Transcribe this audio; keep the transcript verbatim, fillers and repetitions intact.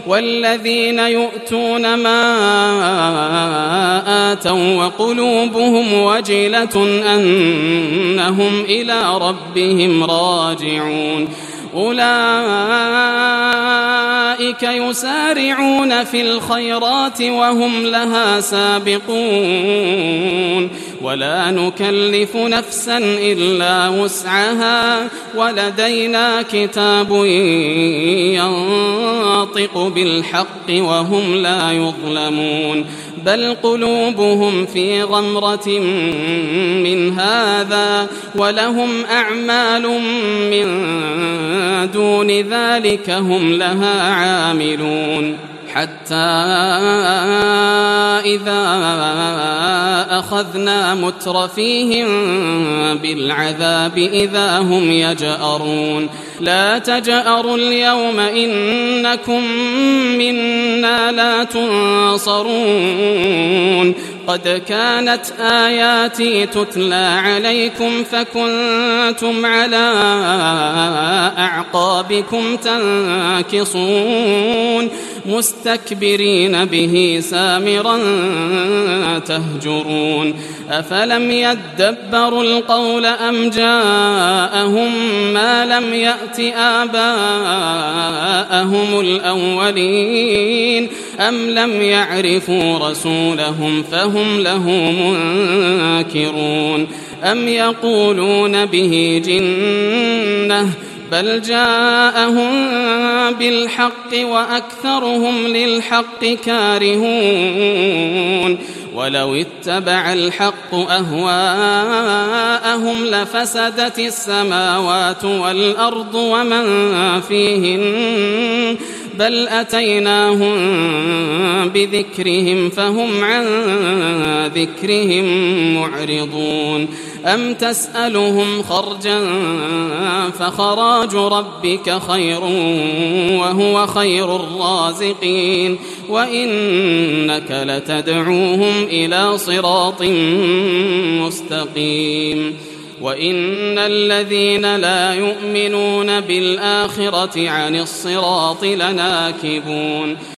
والذين يؤتون ما آتوا وقلوبهم وجلة أنهم إلى ربهم راجعون أولئك يسارعون في الخيرات وهم لها سابقون ولا نكلف نفسا إلا وسعها ولدينا كتاب ينطق بالحق وهم لا يظلمون بل قلوبهم في غمرة من هذا ولهم أعمال من دون ذلك هم لها عاملون حتى إذا أخذنا مترفيهم بالعذاب إذا هم يجأرون لا تجأروا اليوم إنكم منا لا تنصرون قد كانت آياتي تتلى عليكم فكنتم على أعقابكم تنكصون مستكبرين به سامرا تهجرون أفلم يدبروا القول أم جاءهم ما لم يأت آباءهم الأولين أم لم يعرفوا رسولهم فهم له منكرون أم يقولون به جنة بل جاءهم بالحق وأكثرهم للحق كارهون ولو اتبع الحق أهواءهم لفسدت السماوات والأرض ومن فيهن بل أتيناهم بذكرهم فهم عن ذكرهم معرضون أم تسألهم خرجا فخراج ربك خير وهو خير الرازقين وإنك لتدعوهم إلى صراط مستقيم وإن الذين لا يؤمنون بالآخرة عن الصراط لناكبون